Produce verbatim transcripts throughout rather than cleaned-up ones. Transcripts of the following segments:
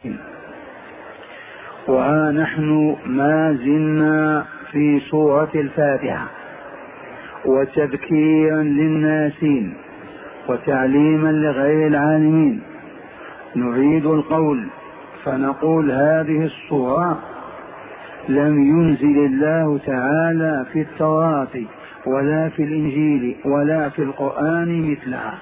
وها نحن ما زلنا في سورة الفاتحة، وتذكيرا للناسين وتعليما لغير العالمين. نعيد القول فنقول هذه السورة لم ينزل الله تعالى في التوراة ولا في الإنجيل ولا في القرآن مثلها.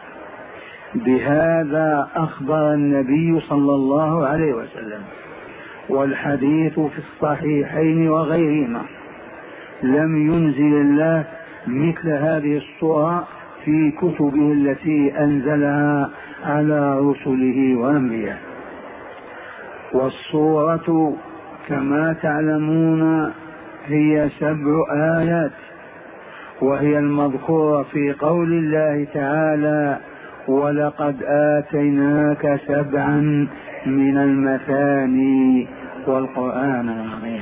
بهذا أخبر النبي صلى الله عليه وسلم، والحديث في الصحيحين وغيرهما. لم ينزل الله مثل هذه السورة في كتبه التي أنزلها على رسله وأنبيائه. والسورة كما تعلمون هي سبع آيات، وهي المذكورة في قول الله تعالى: ولقد آتيناك سبعا من المثاني والقرآن العظيم.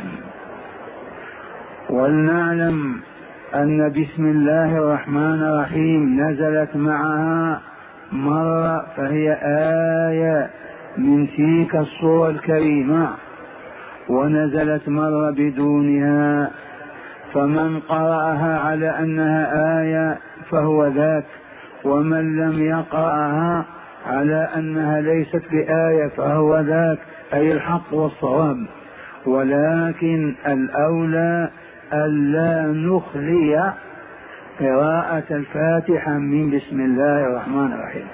ولنعلم أن بسم الله الرحمن الرحيم نزلت معها مرة، فهي آية من تلك السورة الكريمة، ونزلت مرة بدونها. فمن قرأها على أنها آية فهو ذاك، ومن لم يقرأها على أنها ليست بآية فهو ذاك، أي الحق والصواب. ولكن الأولى ألا نخلي قراءة الفاتحة من بسم الله الرحمن الرحيم.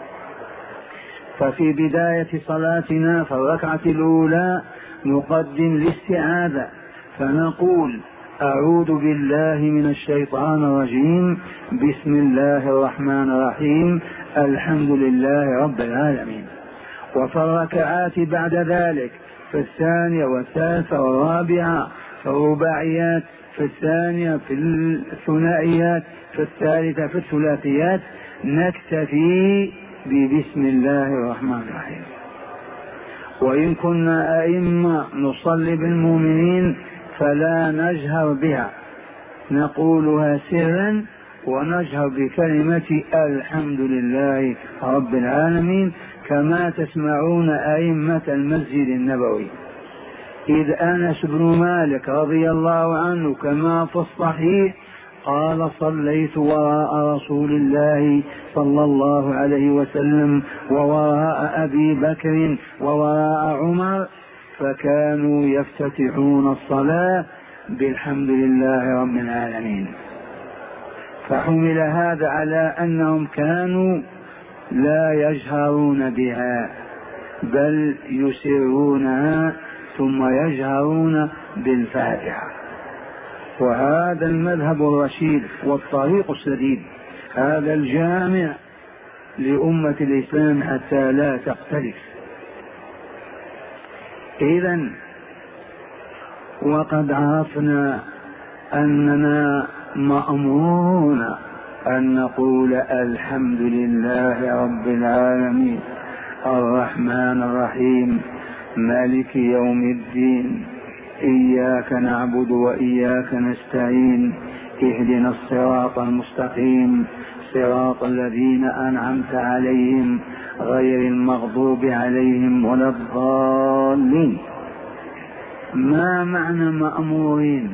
ففي بداية صلاتنا في الركعة الأولى نقدم الاستعاذة، فنقول: أعوذ بالله من الشيطان الرجيم، بسم الله الرحمن الرحيم، الحمد لله رب العالمين. وفي الركعات بعد ذلك في الثانية والثالثة والرابعة، في الرباعيات، في الثانية في الثنائيات، في الثالثة في الثلاثيات، نكتفي ببسم الله الرحمن الرحيم. وإن كنا أئمة نصلي بالمؤمنين فلا نجهر بها، نقولها سرا ونجهر بكلمة الحمد لله رب العالمين، كما تسمعون أئمة المسجد النبوي. إذ أنس بن مالك رضي الله عنه كما في الصحيح قال: صليت وراء رسول الله صلى الله عليه وسلم ووراء أبي بكر ووراء عمر، فكانوا يفتتحون الصلاة بالحمد لله رب العالمين. فحمل هذا على أنهم كانوا لا يجهرون بها، بل يسرونها ثم يجهرون بالفاتحة. وهذا المذهب الرشيد والطريق السديد، هذا الجامع لأمة الإسلام حتى لا تختلف. إذن وقد عرفنا أننا مأمورون أن نقول الحمد لله رب العالمين الرحمن الرحيم مالك يوم الدين إياك نعبد وإياك نستعين اهدنا الصراط المستقيم صراط الذين أنعمت عليهم غير المغضوب عليهم ولا الضالين. ما معنى مأمورين؟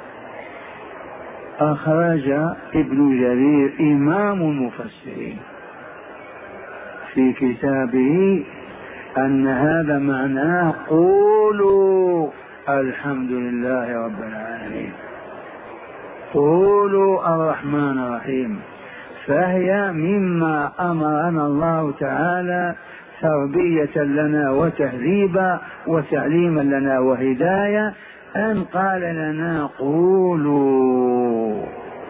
أخرج ابن جرير إمام المفسرين في كتابه أن هذا معناه قولوا الحمد لله رب العالمين، قولوا الرحمن الرحيم. فهي مما أمرنا الله تعالى تربية لنا وتهذيبا وتعليما لنا وهداية، أن قال لنا قولوا.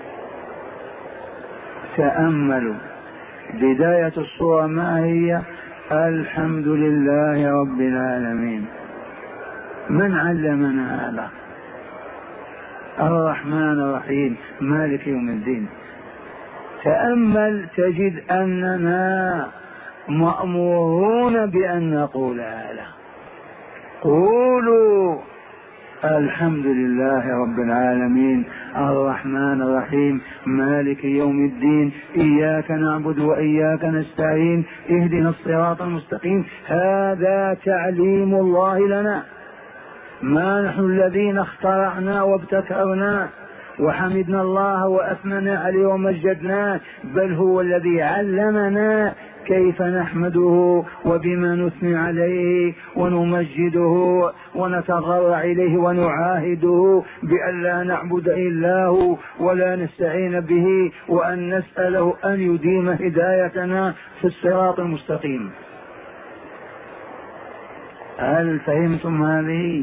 تأملوا بداية السورة ما هي؟ الحمد لله رب العالمين. من علمنا هذا؟ الرحمن الرحيم مالك يوم الدين. تأمل تجد أننا مأمورون بأن نقول هذا. قولوا الحمد لله رب العالمين الرحمن الرحيم مالك يوم الدين إياك نعبد وإياك نستعين اهدنا الصراط المستقيم. هذا تعليم الله لنا، ما نحن الذين اخترعنا وابتكرنا وحمدنا الله وأثننا عليه ومجدناه، بل هو الذي علمنا كيف نحمده وبما نثني عليه ونمجده ونتضرع إليه ونعاهده بأن لا نعبد إلا هو ولا نستعين به، وأن نسأله أن يديم هدايتنا في الصراط المستقيم. هل فهمتم هذه؟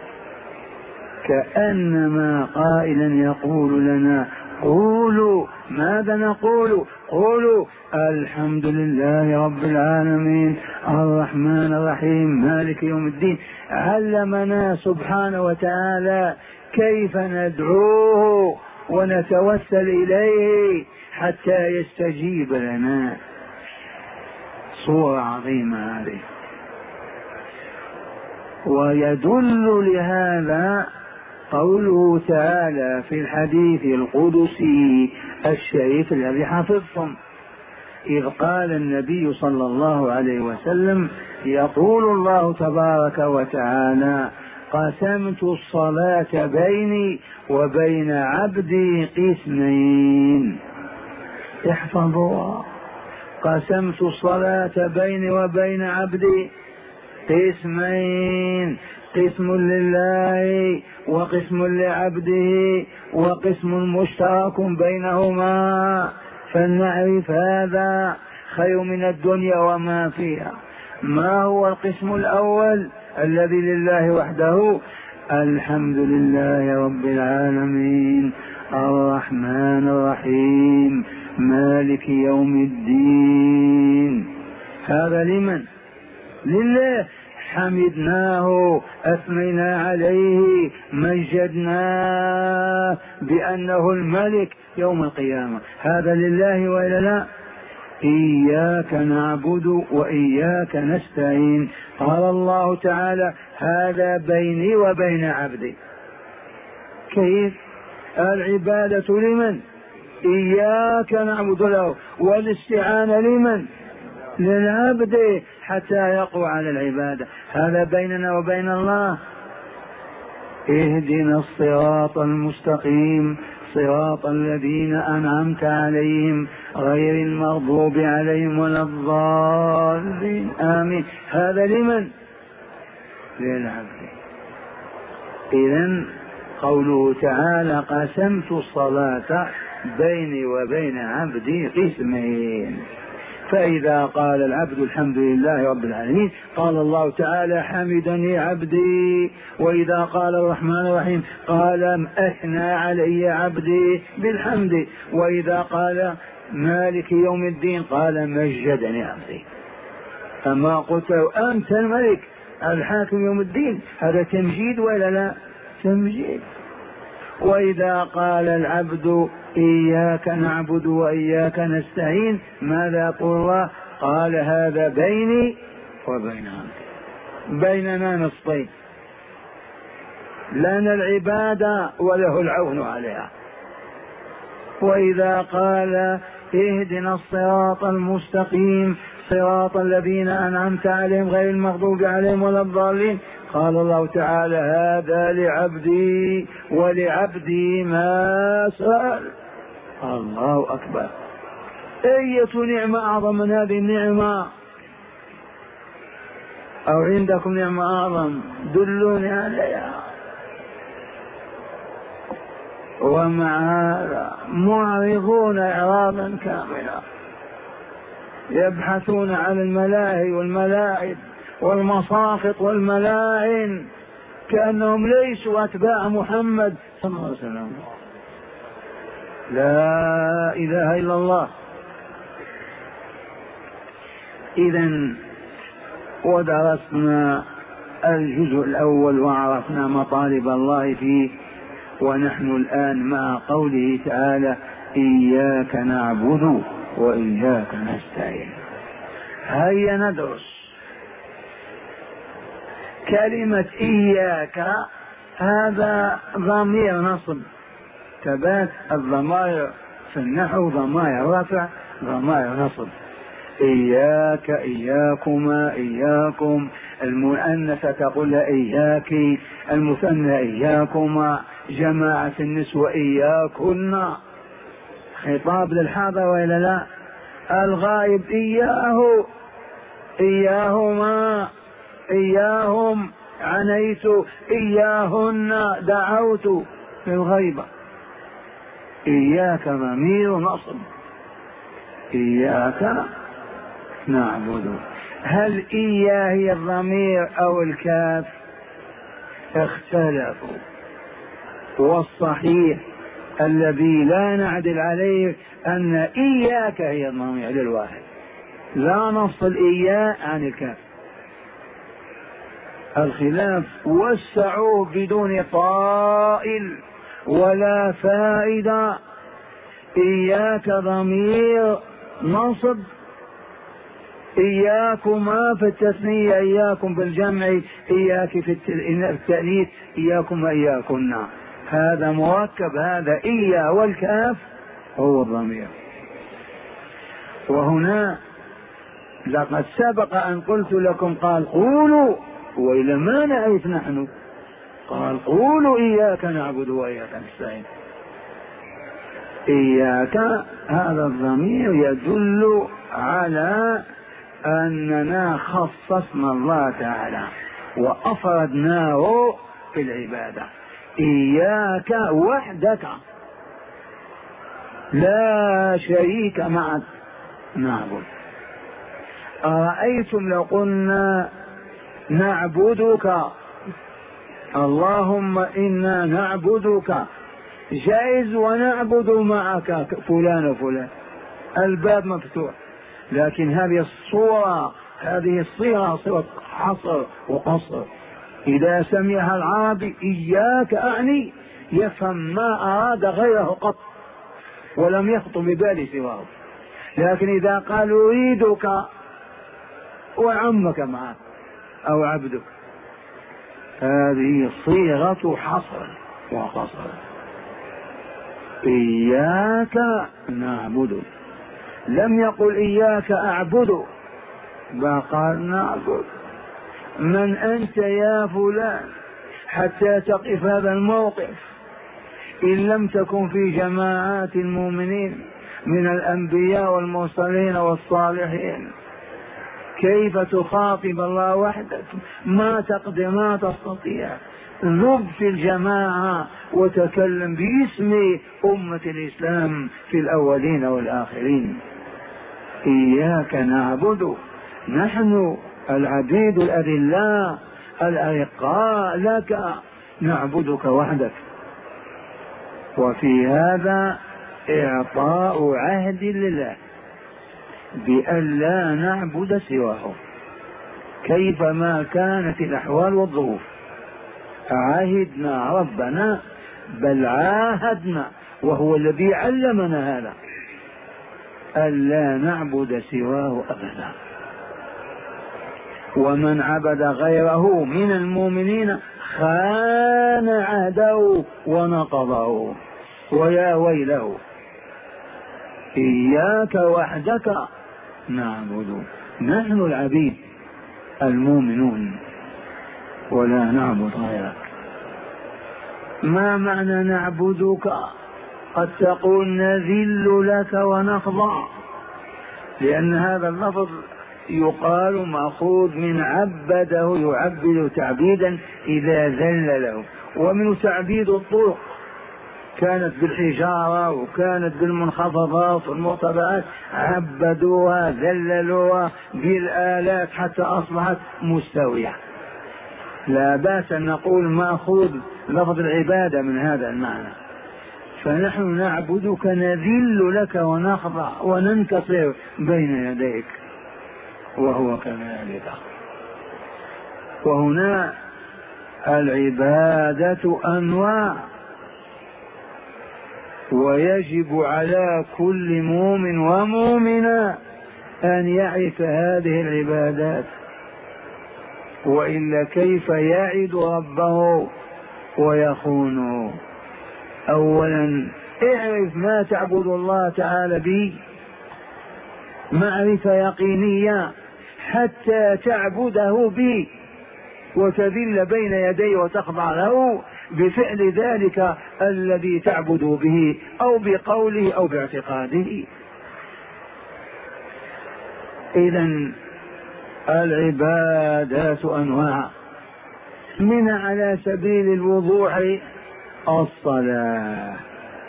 كأنما قائلا يقول لنا قولوا. ماذا نقول؟ قولوا الحمد لله رب العالمين الرحمن الرحيم مالك يوم الدين. علمنا سبحانه وتعالى كيف ندعوه ونتوسل إليه حتى يستجيب لنا. صورة عظيمة هذه. ويدل لهذا قوله تعالى في الحديث القدسي الشريف الذي حفظتم، إذ قال النبي صلى الله عليه وسلم يقول الله تبارك وتعالى قسمت الصلاة بيني وبين عبدي قسمين. احفظوها، قسمت الصلاة بيني وبين عبدي قسمين، قسم لله وقسم لعبده وقسم مشترك بينهما، فلنعرف هذا خير من الدنيا وما فيها. ما هو القسم الأول الذي لله وحده؟ الحمد لله رب العالمين الرحمن الرحيم مالك يوم الدين. هذا لمن؟ لله. حمدناه أثنينا عليه مجدناه بأنه الملك يوم القيامة. هذا لله وإلا لا؟ إياك نعبد وإياك نستعين. قال الله تعالى هذا بيني وبين عبدي. كيف؟ العبادة لمن؟ إياك نعبد له، والاستعانة لمن؟ للعبد حتى يقوى على العبادة. هذا بيننا وبين الله. اهدنا الصراط المستقيم صراط الذين أنعمت عليهم غير المغضوب عليهم ولا الضالين آمين. هذا لمن؟ للعبد. إذن قوله تعالى قسمت الصلاة بيني وبين عبدي قسمين. فإذا قال العبد الحمد لله رب العالمين قال الله تعالى حمدني عبدي، وإذا قال الرحمن الرحيم قال أثنى علي عبدي بالحمد، وإذا قال مالك يوم الدين قال مجدني عبدي. أما قلت أنت الملك الحاكم يوم الدين، هذا تمجيد ولا لا؟ تمجيد. وإذا قال العبد إياك نعبد وإياك نستعين ماذا يقول الله؟ قال هذا بيني وبين عبدي، بيننا نصفين، لنا العبادة وله العون عليها. وإذا قال اهدنا الصراط المستقيم صراط الذين أنعمت عليهم غير المغضوب عليهم ولا الضالين قال الله تعالى هذا لعبدي ولعبدي ما سأل. الله أكبر. أية نعمة أعظم من هذه النعمة؟ أو عندكم نعمة أعظم؟ دلوني عليها. ومع هذا معرضون إعراضا كاملا، يبحثون عن الملاهي والملاعب والمساقط والملاعن كأنهم ليسوا أتباع محمد صلى الله عليه وسلم. لا إله إلا الله. إذن ودرسنا الجزء الأول وعرفنا مطالب الله فيه، ونحن الآن مع قوله تعالى إياك نعبد وإياك نستعين. هيا ندرس. كلمة إياك هذا ضمير نصب، ثبات الضمائر في النحو ضمائر رفع ضمائر نصب. إياك إياكما إياكم، المؤنثة تقول إياك، المثنى إياكما، جماعة النسوة إياكن، خطاب للحاضر وإلا لا؟ الغائب إياه إياهما إياهم، عنيت إياهن، دعوت في الغيبة. إياك ضمير نصب، إياك نعبد. هل إياه هي الضمير أو الكاف؟ اختلفوا، والصحيح الذي لا نعدل عليه أن إياك هي الضمير للواحد، لا نفصل إياه عن الكاف. الخلاف وسعوه بدون طائل ولا فائدة. إياك ضمير نصب، إياكما في التثنية، إياكم بالجمع، إياك في التأنيث، إياكم إياكن، هذا مركب، هذا إيا والكاف هو الضمير. وهنا لقد سبق أن قلت لكم قال قولوا، وإلى ما نعيت نحن؟ قال قولوا إياك نعبد وإياك نستعين. إياك هذا الضمير يدل على أننا خصصنا الله تعالى وأفردناه في العبادة. إياك وحدك لا شريك معك نعبد. أرأيتم لو قلنا نعبدك، اللهم إنا نعبدك، جائز ونعبد معك فلان وفلان، الباب مفتوح. لكن هذه الصورة، هذه الصيغة صيغة حصر وقصر. إذا سمعها العربي إياك أعني يفهم ما أراد غيره قط ولم يخطر ببالي سواه. لكن إذا قال أريدك وعمك معك أو عبدك، هذه صيغة حصر وقصر. إياك نعبد، لم يقل إياك أعبد، بل قال نعبد. من أنت يا فلان حتى تقف هذا الموقف؟ إن لم تكن في جماعات المؤمنين من الأنبياء والمرسلين والصالحين، كيف تخاطب الله وحدك؟ ما تقدر، ما تستطيع. ذب في الجماعة وتكلم باسم أمة الإسلام في الأولين والآخرين. إياك نعبد، نحن العبيد الأذلاء الأرقاء لك، نعبدك وحدك. وفي هذا إعطاء عهد لله بأن لا نعبد سواه كيفما كانت الأحوال والظروف. عاهدنا ربنا، بل عاهدنا وهو الذي علمنا هذا، ألا نعبد سواه أبدا. ومن عبد غيره من المؤمنين خان عهده ونقضه، ويا ويله. إياك وحدك نعبد، نحن العبيد المؤمنون، ولا نعبد غيرك. ما معنى نعبدك؟ قد تقول نذل لك ونخضع، لأن هذا اللفظ يقال مأخوذ من عبده، يعبد تعبيدا إذا ذل له، ومن تعبيد الطرق، كانت بالحجارة وكانت بالمنخفضات والمرتفعات، عبدوها ذللوها بالآلات حتى أصبحت مستوية. لا بأس أن نقول مأخوذ لفظ العبادة من هذا المعنى. فنحن نعبدك، نذل لك ونخضع وننكسر بين يديك، وهو كذلك. وهنا العبادة أنواع، ويجب على كل مؤمن ومؤمنة أن يعرف هذه العبادات، وإلا كيف يعد ربه ويخونه. أولا اعرف ما تعبد الله تعالى به معرفة يقينية حتى تعبده به وتذل بين يديه وتخضع له بفعل ذلك الذي تعبد به أو بقوله أو باعتقاده. إذن العبادات أنواع، من على سبيل الوضوح الصلاة.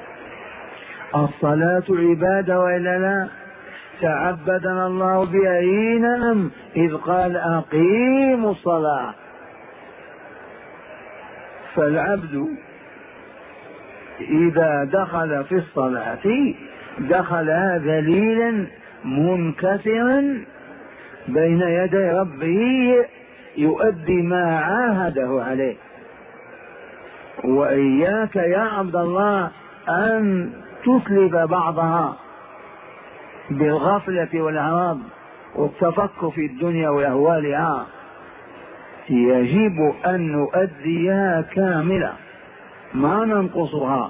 الصلاة عبادة وإلا لا؟ تعبدنا الله بها. نعم، إذ قال أقيموا الصلاة. فالعبد إذا دخل في الصلاة دخل ذليلا منكسرا بين يدي ربه يؤدي ما عاهده عليه. وإياك يا عبد الله أن تسلب بعضها بالغفلة والإعراض والتفكر في الدنيا وأهوالها. يجب أن نؤديها كاملة ما ننقصها.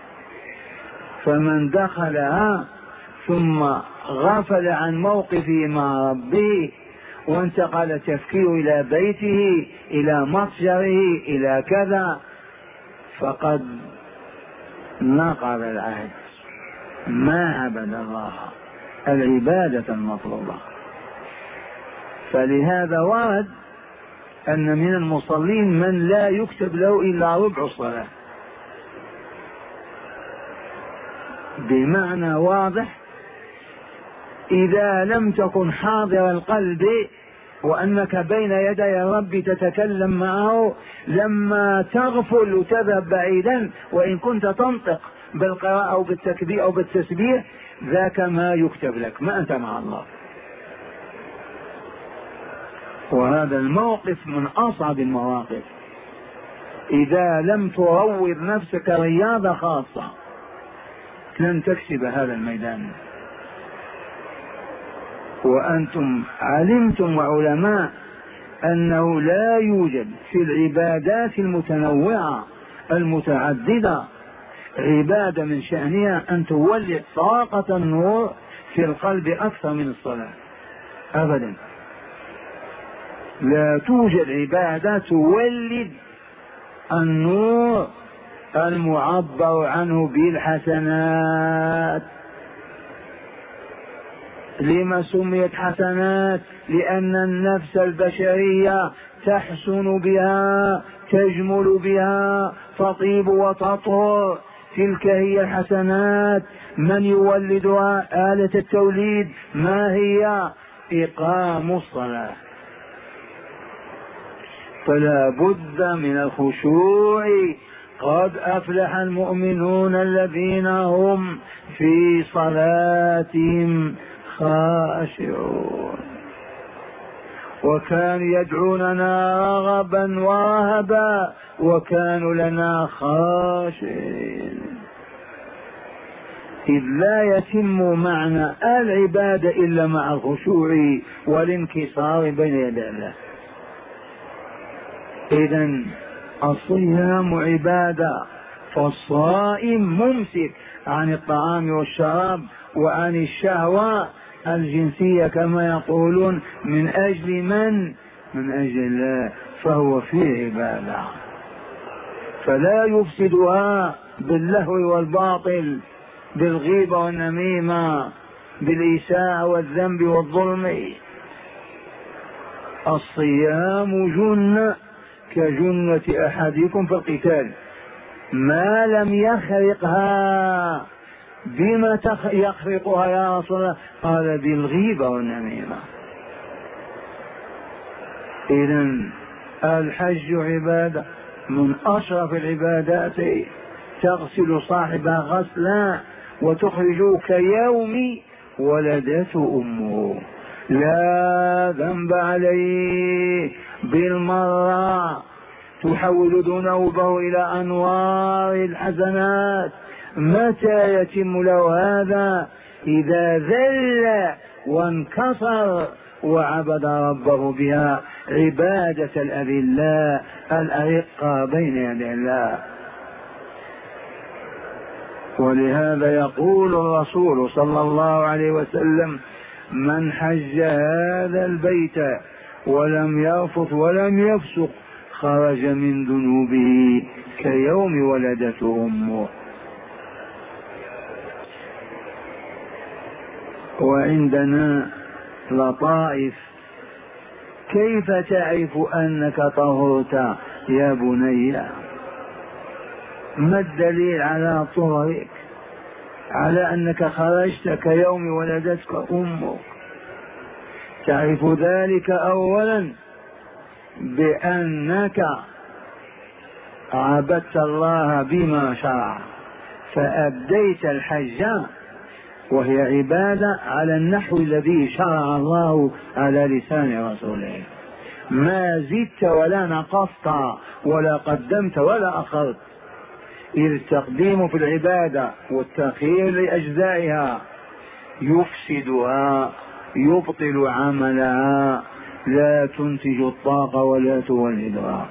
فمن دخلها ثم غفل عن موقفه مع ربه وانتقل تفكيره إلى بيته إلى متجره إلى كذا فقد نقض العهد، ما عبد الله العبادة المطلوبة. فلهذا ورد أن من المصلين من لا يكتب له إلا ربع الصلاة، بمعنى واضح إذا لم تكن حاضر القلب وأنك بين يدي الرب تتكلم معه، لما تغفل وتذهب بعيدا وإن كنت تنطق بالقراءة أو بالتكبير أو بالتسبيح ذاك ما يكتب لك، ما أنت مع الله. وهذا الموقف من أصعب المواقف إذا لم تروض نفسك رياضة خاصة لن تكسب هذا الميدان. وأنتم علمتم وعلماء أنه لا يوجد في العبادات المتنوعة المتعددة عبادة من شأنها أن تولد طاقة النور في القلب أكثر من الصلاة أبدا. لا توجد عبادة تولد النور المعبر عنه بالحسنات. لما سميت حسنات؟ لأن النفس البشرية تحسن بها، تجمل بها، تطيب وتطهر. تلك هي الحسنات. من يولدها؟ آلة التوليد ما هي؟ إقام الصلاة. فلا بد من الخشوع. قد أفلح المؤمنون الذين هم في صلاتهم خاشعون وكانوا يدعوننا رغبا ورهبا وكانوا لنا خاشعين. إذ لا يتم معنى العبادة إلا مع الخشوع والانكسار بين يدي الله. إذن الصيام عبادة، فالصائم ممسك عن الطعام والشراب وعن الشهوة الجنسية كما يقولون. من أجل من؟ من أجل الله، فهو فيه عبادة. فلا يفسدها باللهو والباطل، بالغيبة والنميمة، بالإساءة والذنب والظلم. الصيام جنة كجنة أحدكم في القتال ما لم يخرقها. بما يخرقها يا رسول الله؟ قال بالغيبة والنميمة. إذن الحج عبادة من أشرف العبادات، تغسل صاحبها غسلا وتخرج كيوم ولدته أمه، لا ذنب عليه بالمرة، تحول ذنوبه إلى أنوار الحسنات. متى يتم له هذا؟ إذا ذل وانكسر وعبد ربه بها عبادة الأذلاء الأرقى بين يدي الله. ولهذا يقول الرسول صلى الله عليه وسلم: من حج هذا البيت ولم يرفث ولم يفسق خرج من ذنوبه كيوم ولدته أمه. وعندنا لطائف. كيف تعرف أنك طهرت يا بني؟ ما الدليل على طهرك؟ على أنك خرجت كيوم ولدتك أمك. تعرف ذلك أولا بأنك عبدت الله بما شرع، فأديت الحج وهي عبادة على النحو الذي شرع الله على لسان رسوله، ما زدت ولا نقصت ولا قدمت ولا أخرت. إذ التقديم في العبادة والتأخير لأجزائها يفسدها، يبطل عملها، لا تنتج الطاقة ولا تولدها.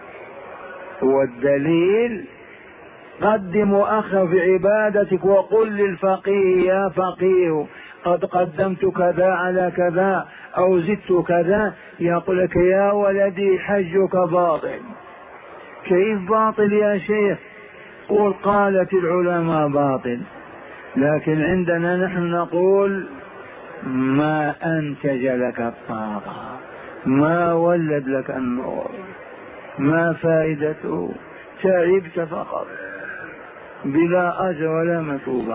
والدليل: قدم وأخر في عبادتك وقل للفقيه: يا فقيه قد قدمت كذا على كذا أو زدت كذا، يقول لك: يا ولدي حجك باطل. كيف باطل يا شيخ؟ قل: قالت العلماء باطل. لكن عندنا نحن نقول: ما أنتج لك الطاقة، ما ولد لك النور، ما فائدته؟ تعبت فقط بلا أجر ولا مثوبة.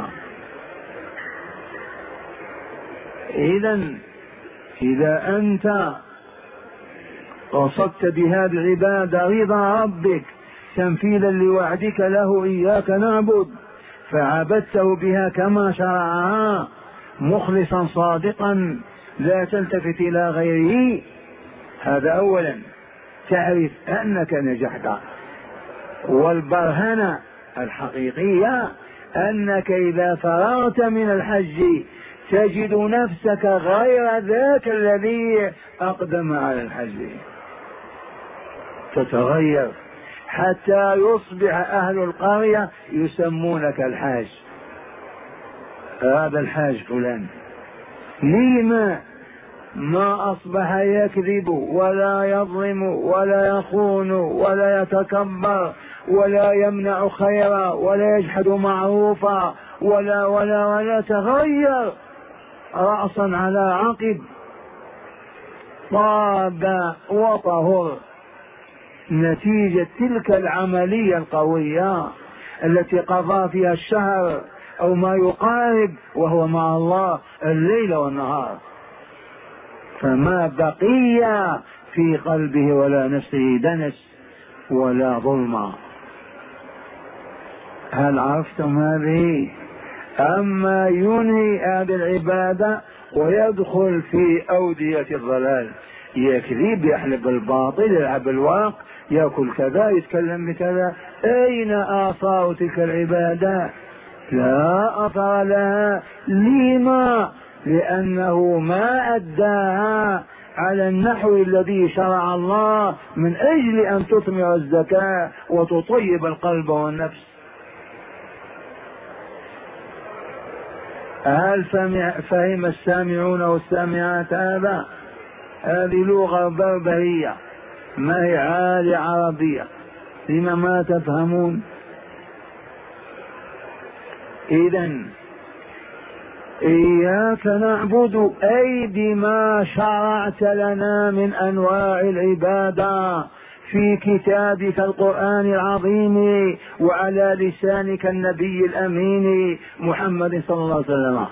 إذن إذا أنت قصدت بهذه العبادة رضا ربك تنفيذا لوعدك له إياك نعبد، فعبدته بها كما شرعها مخلصا صادقا لا تلتفت إلى غيره، هذا أولا تعرف أنك نجحت. والبرهنة الحقيقية أنك إذا فرغت من الحج تجد نفسك غير ذاك الذي أقدم على الحج، تتغير حتى يصبح أهل القرية يسمونك الحاج. هذا الحاج فلان. لما ما أصبح يكذب ولا يظلم ولا يخون ولا يتكبر ولا يمنع خيرا ولا يجحد معروفا ولا ولا ولا تغير رأسا على عقب، طاب وطهر نتيجة تلك العملية القوية التي قضى فيها الشهر أو ما يقارب وهو مع الله الليل والنهار، فما بقي في قلبه ولا نفسه دنس ولا ظلم. هل عرفتم هذه؟ أما ينهي هذه العبادة ويدخل في أودية الضلال، يكذب، يحلف الباطل، يلعب الواق، يأكل كذا، يتكلم بكذا، أين آثار تلك العبادة؟ لا أثر لها. لما؟ لأنه ما أداها على النحو الذي شرع الله من أجل أن تثمر الزكاة وتطيب القلب والنفس. هل فهم السامعون والسامعات هذا؟ هذه لغة بربرية ما هي عالية عربية، لما ما تفهمون؟ إذن إياك نعبد أي بما شرعت لنا من أنواع العبادة في كتابك القرآن العظيم وعلى لسانك النبي الأمين محمد صلى الله عليه وسلم.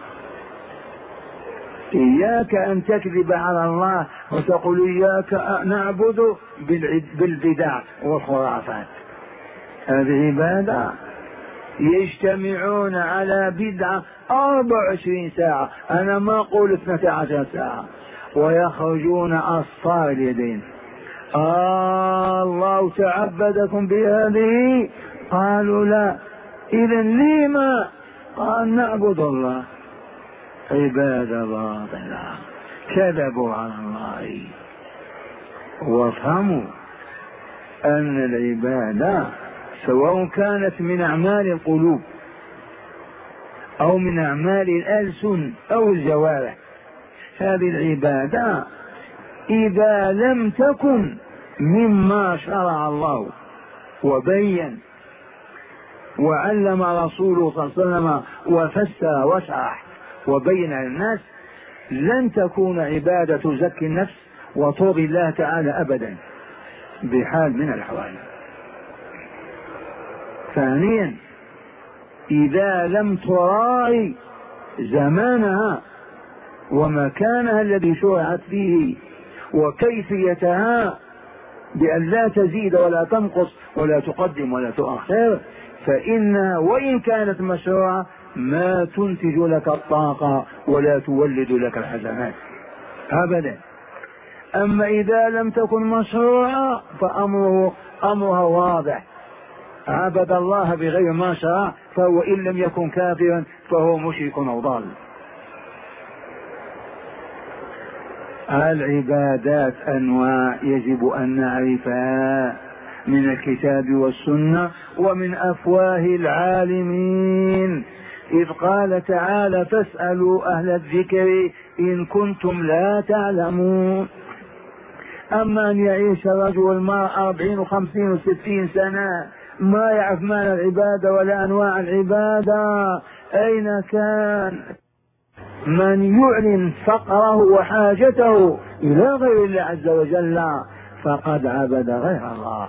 إياك أن تكذب على الله وتقول إياك نعبد بالبدع والخرافات. هذه عبادة؟ يجتمعون على بدعة أربع وعشرين ساعة، أنا ما أقول اثنتا عشر ساعة، ويخرجون أصفار اليدين. آه الله تعبدكم بهذه؟ قالوا لا. إذن لما؟ قال نعبد الله. عبادة باطلة كذبوا على الله. وافهموا أن العبادة سواء كانت من أعمال القلوب أو من أعمال الألسن أو الجوارح، هذه العبادة إذا لم تكن مما شرع الله وبين وعلم رسوله صلى الله عليه وسلم وفسر وشرح وبين للناس، لن تكون عبادة تزكي النفس وترضي الله تعالى أبدا بحال من الأحوال. ثانيا، إذا لم تراعي زمانها ومكانها الذي شرعت فيه وكيفيتها بأن لا تزيد ولا تنقص ولا تقدم ولا تؤخر، فإنها وإن كانت مشروعة ما تنتج لك الطاقة ولا تولد لك الحسنات أبدا. أما إذا لم تكن مشروعة فأمره أمرها واضح، عبد الله بغير ما شرع فهو إن لم يكن كافرا فهو مشرك أو ضال. العبادات أنواع يجب أن نعرفها من الكتاب والسنة ومن أفواه العالمين، إذ قال تعالى: فاسألوا أهل الذكر إن كنتم لا تعلمون. أما أن يعيش الرجل والمرأة أربعين وخمسين وستين سنة ما يعرف معنى العبادة ولا أنواع العبادة، أين كان؟ من يعلن فقره وحاجته إلى غير الله عز وجل فقد عبد غير الله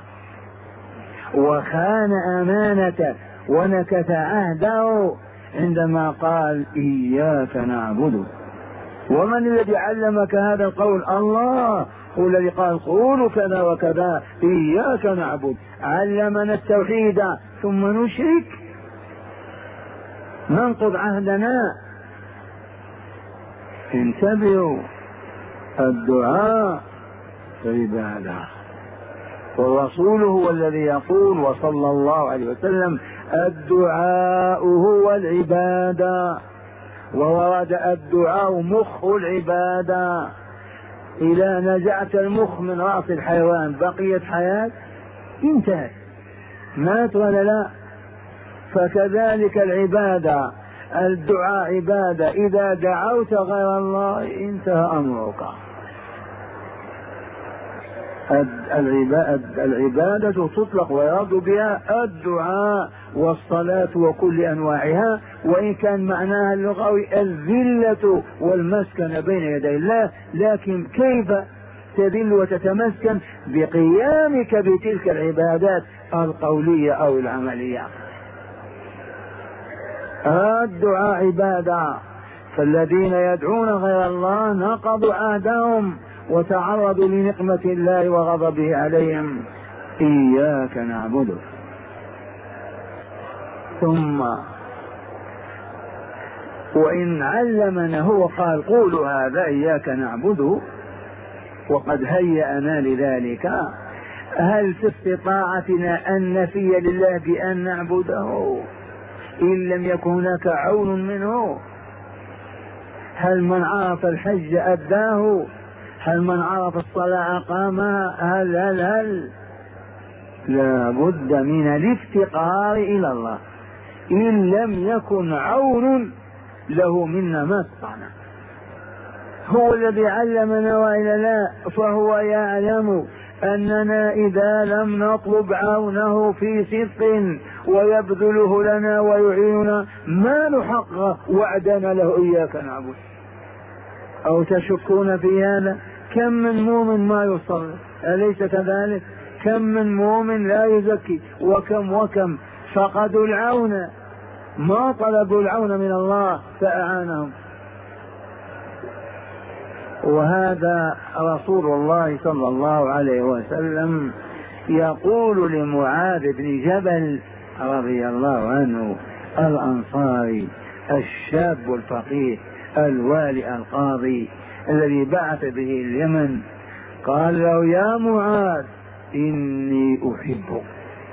وخان أمانته ونكث عهده عندما قال: إياك نعبد. ومن الذي علمك هذا القول؟ الله هو الذي قال: قولوا كذا وكذا، إياك نعبد. علمنا التوحيد ثم نشرك، ننقض عهدنا. انتبهوا، الدعاء عبادة، والرسول هو الذي يقول وصلى الله عليه وسلم: الدعاء هو العبادة. وورد الدعاء مخ العبادة. إذا نزعت المخ من رأس الحيوان بقيت حياة؟ انتهت، مات ولا لا؟ فكذلك العبادة، الدعاء عبادة، إذا دعوت غير الله انتهى أمرك. العبادة تطلق ويراد بها الدعاء والصلاة وكل أنواعها، وإن كان معناها اللغوي الذلة والمسكن بين يدي الله، لكن كيف تذل وتتمسكن؟ بقيامك بتلك العبادات القولية أو العملية. الدعاء عبادة، فالذين يدعون غير الله نقضوا عهدهم وتعرضوا لنقمة الله وغضبه عليهم. إياك نعبد. ثم وإن علمنا هو قال: قولوا هذا إياك نعبد، وقد هيأنا لذلك، هل في استطاعتنا أن نفي لله بأن نعبده إن لم يكن هناك عون منه؟ هل من عرف الحج أداه؟ هل من عرف الصلاة أقامها؟ هل هل هل لا بد من الافتقار إلى الله، إن لم يكن عون له منا ما استطعنا. هو الذي علمنا وإلا لا، فهو يعلم أننا إذا لم نطلب عونه في صدق ويبذله لنا ويعيننا ما نحقق وعدنا له: إياك نعبد. أو تشكون في هذا؟ كم من مؤمن ما يصلي، أليس كذلك؟ كم من مؤمن لا يزكي، وكم وكم فقدوا العون، ما طلبوا العون من الله فأعانهم. وهذا رسول الله صلى الله عليه وسلم يقول لمعاذ بن جبل رضي الله عنه الأنصاري الشاب الفقيه الوالي القاضي الذي بعث به اليمن، قال له: يا معاذ إني أحبك،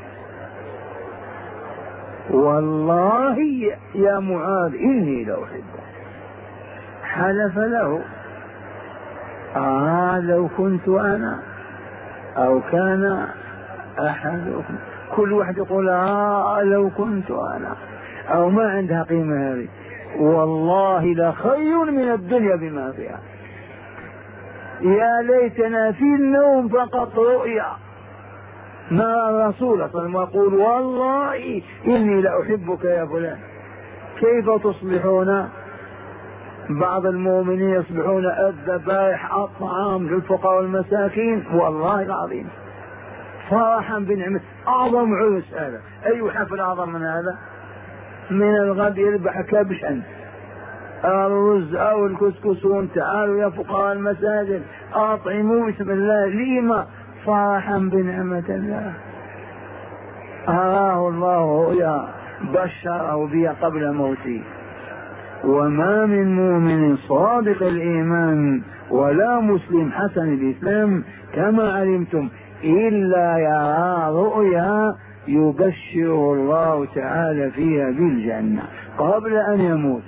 والله يا معاذ إني لأحبك. حلف له آه لو كنت أنا أو كان أحدكم، كل واحد يقول آه لو كنت أنا، أو ما عندها قيمة هذه. والله لخير من الدنيا بما فيها. يا ليتنا في النوم فقط رؤيا ما الرسول صلى الله عليه وسلم يقول والله إني لأحبك يا فلان. كيف تصبحون؟ بعض المؤمنين يصبحون الذبائح الطعام للفقراء والمساكين، والله العظيم فرحا بنعمة. أعظم عرس هذا، أي حفل أعظم من هذا؟ من الغد يذبح كبشا الرز أو الكسكسون، تعالوا يا فقراء المساجد أطعموا بسم الله ليما، فرحا بنعمة الله. أراه الله رؤيا بشره بها قبل موته. وما من مؤمن صادق الإيمان ولا مسلم حسن الإسلام كما علمتم إلا يرى رؤيا يبشر الله تعالى فيها بالجنة قبل أن يموت.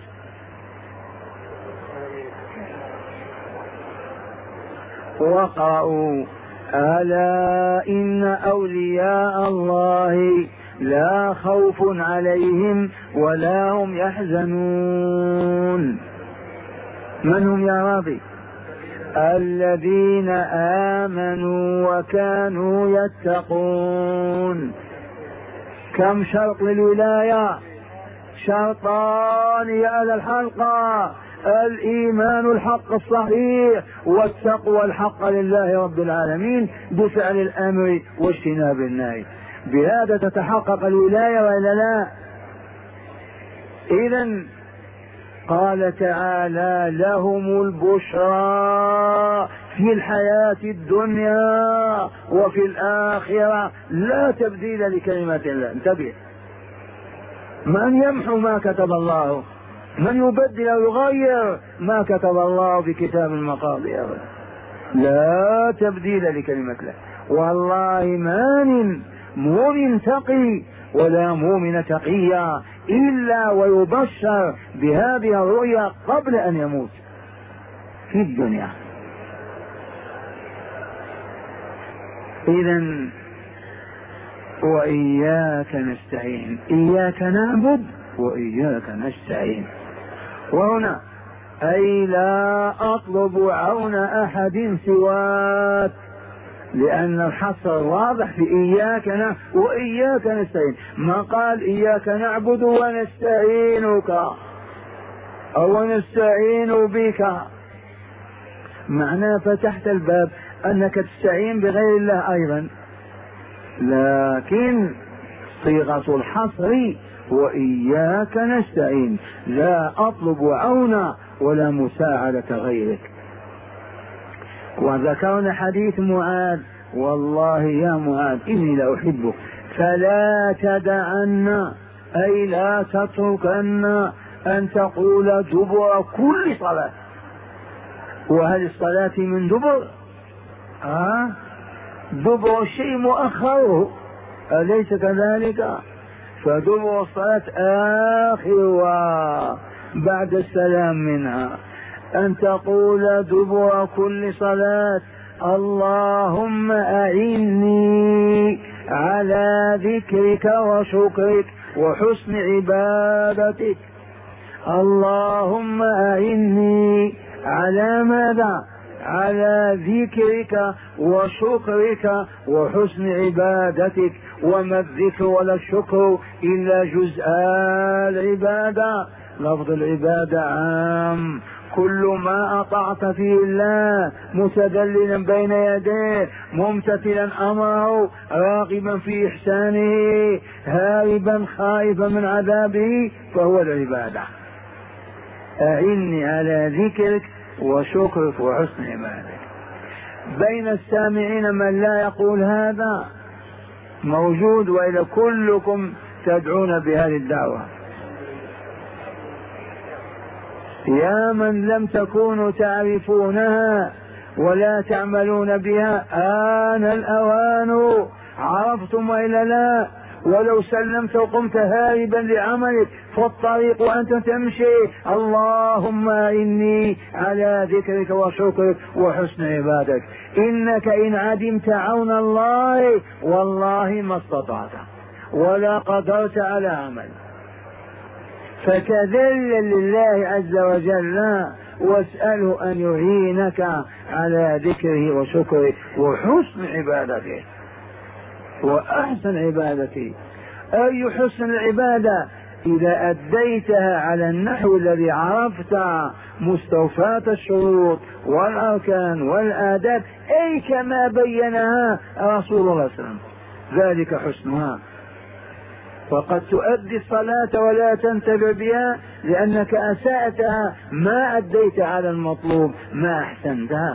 وقرأوا ألا إن أولياء الله لا خوف عليهم ولا هم يحزنون. من هم يا راضي؟ الذين آمنوا وكانوا يتقون. كم شرط للولاية؟ شرطان يا أهل الحلقة: الإيمان الحق الصحيح والتقوى الحق لله رب العالمين بفعل الأمر واجتناب النهي. بهذا تتحقق الولاية ولا لا؟ إذن قال تعالى لهم البشرى في الحياة الدنيا وفي الآخرة لا تبديل لكلمات الله. انتبه، من يمحو ما كتب الله؟ من يبدل أو يغير ما كتب الله في كتاب المقادير؟ لا تبديل لكلمة الله. والله ما من مؤمن تقي ولا مؤمن تقيا إلا ويبشر بهذه الرؤيا قبل أن يموت في الدنيا. إذن وإياك نستعين، إياك نعبد وإياك نستعين. وهنا أي لا أطلب عون أحد سواك، لأن الحصر واضح في إياك نعبد وإياك نستعين. ما قال إياك نعبد ونستعينك أو نستعين بك، معناه فتحت الباب أنك تستعين بغير الله أيضا، لكن صيغة الحصر وإياك نستعين، لا أطلب عونا ولا مساعدة غيرك. وذكرنا حديث معاذ: والله يا معاذ إني لأحبك فلا تدعن، أي لا تتركن أن تقول دبر كل صلاة. وهل الصلاة من دبر؟ آه دبر شيء مؤخره، أليس كذلك؟ فدبر الصلاة آخرها بعد السلام منها، أن تقول دبر كل صلاة: اللهم أعني على ذكرك وشكرك وحسن عبادتك. اللهم أعني على ماذا؟ على ذكرك وشكرك وحسن عبادتك. وما الذكر ولا الشكر إلا جزء العبادة. لفظ العبادة عام، كل ما أطعت فيه الله متذللا بين يديه ممتثلا أمره راغبا في إحسانه هاربا خائفا من عذابه فهو العبادة. أعني على ذكرك وشكرك وحسن عبادتك. بين السامعين من لا يقول هذا موجود، وإلى كلكم تدعون بهذه الدعوة. يا من لم تكونوا تعرفونها ولا تعملون بها، آن الأوان. عرفتم وإلا لا؟ ولو سلمت وقمت هاربا لعملك فالطريق وأنت تمشي اللهم إني على ذكرك وشكرك وحسن عبادك، إنك إن عدمت عون الله والله ما استطعت ولا قدرت على عمل. فتذلل لله عز وجل واسأله أن يعينك على ذكره وشكره وحسن عبادته وأحسن عبادته. أي حسن العبادة؟ إذا أديتها على النحو الذي عرفت مستوفاة الشروط والأركان والآداب، أي كما بينها رسول الله صلى الله عليه وسلم، ذلك حسنها. وقد تؤدي الصلاة ولا تنتبه بها لأنك أسأتها، ما أديت على المطلوب، ما أحسنتها.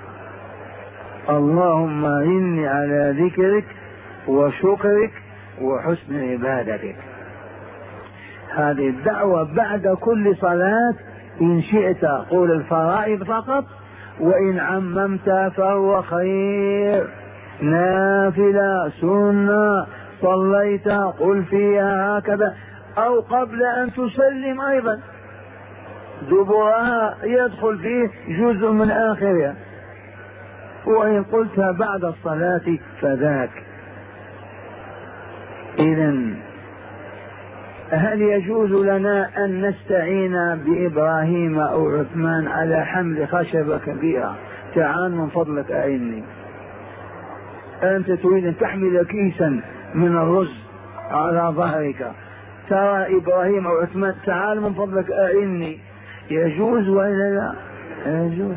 اللهم إني على ذكرك وشكرك وحسن عبادتك. هذه الدعوة بعد كل صلاة، إن شئت قول الفرائض فقط، وإن عممت فهو خير. نافلة سنة صليت قل فيها هكذا، أو قبل أن تسلم أيضا دبرها يدخل فيه جزء من آخرها، وإن قلتها بعد الصلاة فذاك. إذن هل يجوز لنا أن نستعين بإبراهيم أو عثمان على حمل خشبة كبيرة؟ تعال من فضلك أعني. أنت تريد أن تحمل كيسا من الرز على ظهرك، ترى إبراهيم أو عثمان، تعال من فضلك أعني. يجوز وإلا لا؟ يجوز،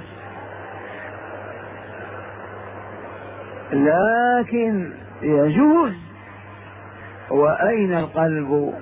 لكن يجوز. وأين القلب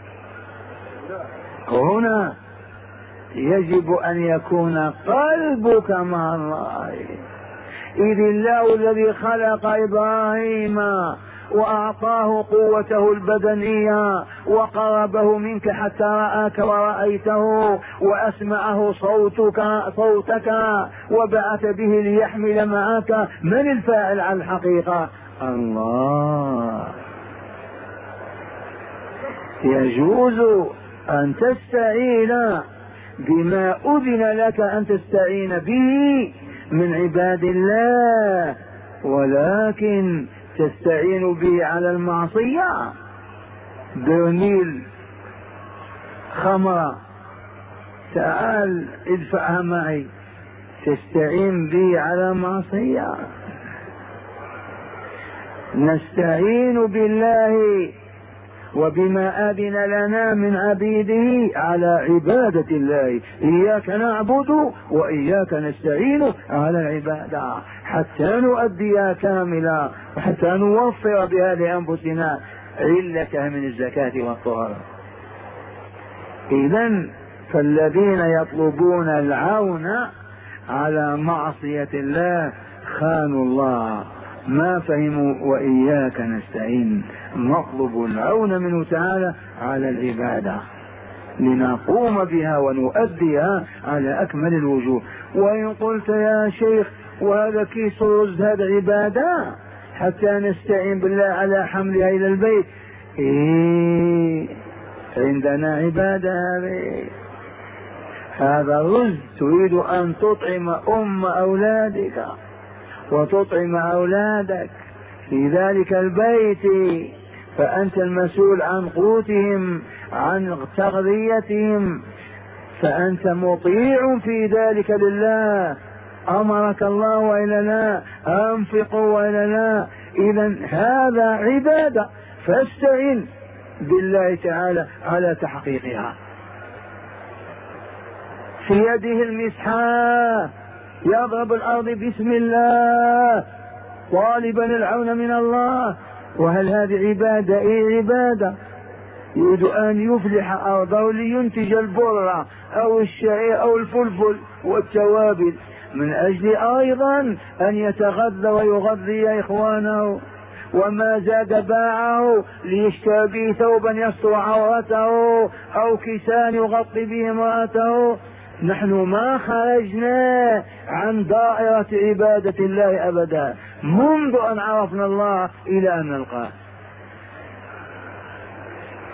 هنا؟ يجب أن يكون قلبك مع الله، إذ الله الذي خلق إبراهيم وأعطاه قوته البدنية وقربه منك حتى رآك ورأيته وأسمعه صوتك صوتك وبعث به ليحمل معك. من الفاعل على الحقيقة؟ الله. يجوز أن تستعين بما أذن لك أن تستعين به من عباد الله، ولكن تستعين به على المعصية. برميل خمرة تعال ادفعها معي، تستعين به على معصية. نستعين بالله وبما أذن لنا من عبيده على عبادة الله. إياك نعبد وإياك نستعين على العبادة حتى نؤديها كاملة وحتى نوفر بها لأنفسنا علتها من الزكاة والطهارة. إذن فالذين يطلبون العون على معصية الله خانوا الله، ما فهموا. وإياك نستعين، نطلب العون منه تعالى على العبادة لنقوم بها ونؤديها على أكمل الوجوه. وإن قلت يا شيخ وهذا كيس رز هذا عبادة حتى نستعين بالله على حملها إلى البيت، إيه عندنا عبادة هذه. هذا الرز تريد أن تطعم أم أولادك وتطعم أولادك في ذلك البيت، فأنت المسؤول عن قوتهم عن تغذيتهم، فأنت مطيع في ذلك لله. أمرك الله وإلا لا؟ أنفقوا وإلا لا؟ إذن هذا عبادة، فاستعن بالله تعالى على تحقيقها. في يده المسحاه يضرب الأرض بسم الله طالبا العون من الله. وهل هذه عبادة؟ إيه عبادة. يريد أن يفلح أرضه لينتج البر أو الشعير أو الفلفل والتوابل، من أجل أيضا أن يتغذى ويغذي إخوانه، وما زاد باعه ليشتري به ثوبا يستر عورته أو كسان يغطي به امرأته. نحن ما خرجنا عن دائرة عبادة الله أبدا منذ أن عرفنا الله إلى أن نلقاه.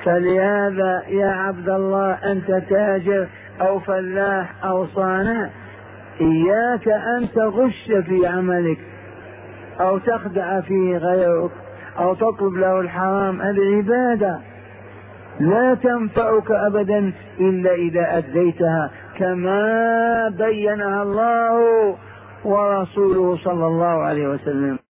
فلهذا يا عبد الله أنت تاجر أو فلاح أو صانع، إياك أن تغش في عملك أو تخدع فيه غيرك أو تطلب له الحرام. العبادة لا تنفعك أبدا إلا إذا أديتها كما بينها الله ورسوله صلى الله عليه وسلم.